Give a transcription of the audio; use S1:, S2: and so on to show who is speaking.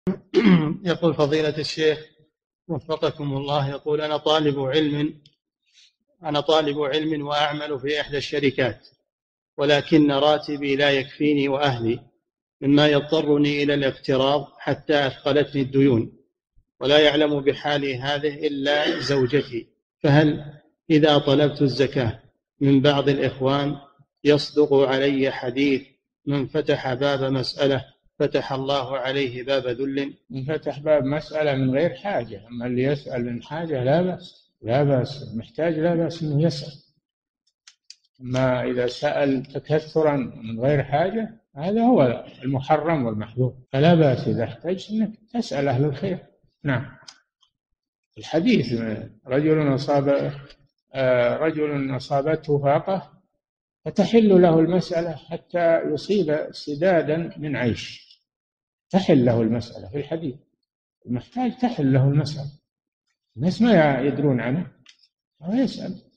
S1: يقول فضيلة الشيخ وفقكم الله، يقول أنا طالب علم وأعمل في إحدى الشركات، ولكن راتبي لا يكفيني وأهلي، مما يضطرني إلى الاقتراض حتى أثقلتني الديون، ولا يعلم بحالي هذه إلا زوجتي، فهل إذا طلبت الزكاة من بعض الإخوان يصدق علي حديث من فتح باب مسألة فتح الله عليه باب ذل؟
S2: من فتح باب مسألة من غير حاجة، أما اللي يسأل من حاجة لا بأس، لا بأس، محتاج لا بأس أنه يسأل. أما إذا سأل تكثرا من غير حاجة هذا هو المحرم والمحظور، فلا بأس إذا احتجت أنك تسأل أهل الخير. نعم. الحديث رجل أصابته فاقة فتحل له المسألة حتى يصيب سدادا من عيش، تحل له المسألة في الحديث، المحتاج تحل له المسألة، الناس ما يدرون عنه ويسأل.